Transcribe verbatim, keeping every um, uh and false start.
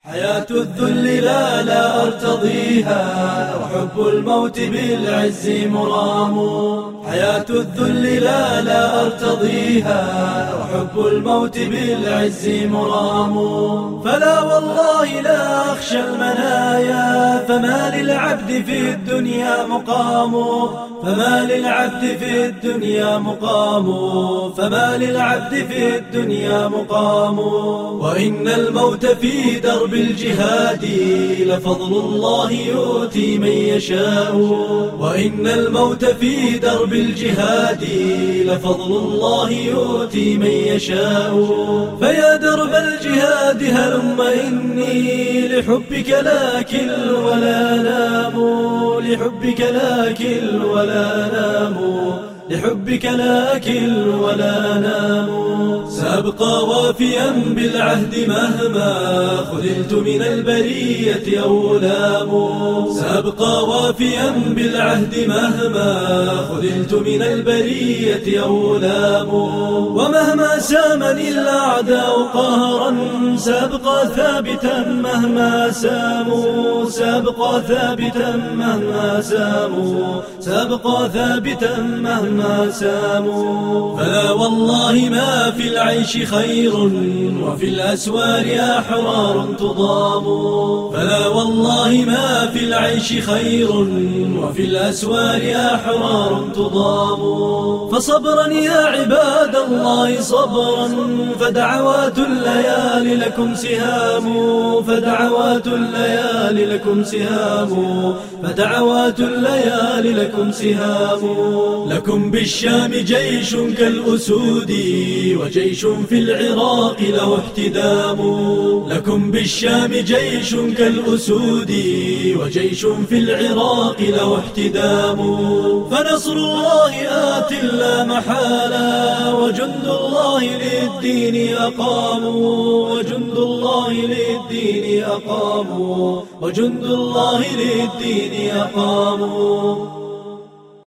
حياة الذل لا لا أرتضيها، وحب الموت بالعز مرام. حياة الذل لا لا أرتضيها، وحب الموت بالعز مرام. فلا والله لا أخشى المنايا، فما للعبد في الدنيا مقام. فما للعبد في الدنيا مقام، فما للعبد في الدنيا مقام. وإن الموت في درب الجهاد لفضل الله يؤتي من يشاء. وإن الموت في درب الجهاد لفضل الله يؤتي من يشاء. فيا درب الجهاد هلم إني لحبك لا كل ولا نام. لحبك لا كل ولا نام. لحبك لا كل ولا نام. سأبقى وافيا بالعهد مهما خذلت من البرية أو غلام. سأبقى وافيا بالعهد مهما خذلت من البرية أو غلام. ومهما سامني الأعداء قهرا سأبقى ثابتا مهما ساموا. سأبقى ثابتا مهما ساموا. سأبقى ثابتا مهما ساموا. فلا والله ما في العيش خير، وفي الأسوار أحرار تضام. فلا والله ما في العيش خير، وفي الأسوار أحرار تضام. فصبرا يا عباد الله صبرا، فدعوات الليالي لكم سهام. فدعوات الليالي لكم سهام. فدعوات الليالي لكم سهام. لكم بالشام جيش كالأسود، وجيش في العراق له احتدام. لكم بالشام جيش كالأسود، وجيش في العراق له احتدام. فنصر الله آت لا محالة، وجند الله للدين أقاموا. وجند الله للدين أقاموا. وجند الله للدين أقاموا.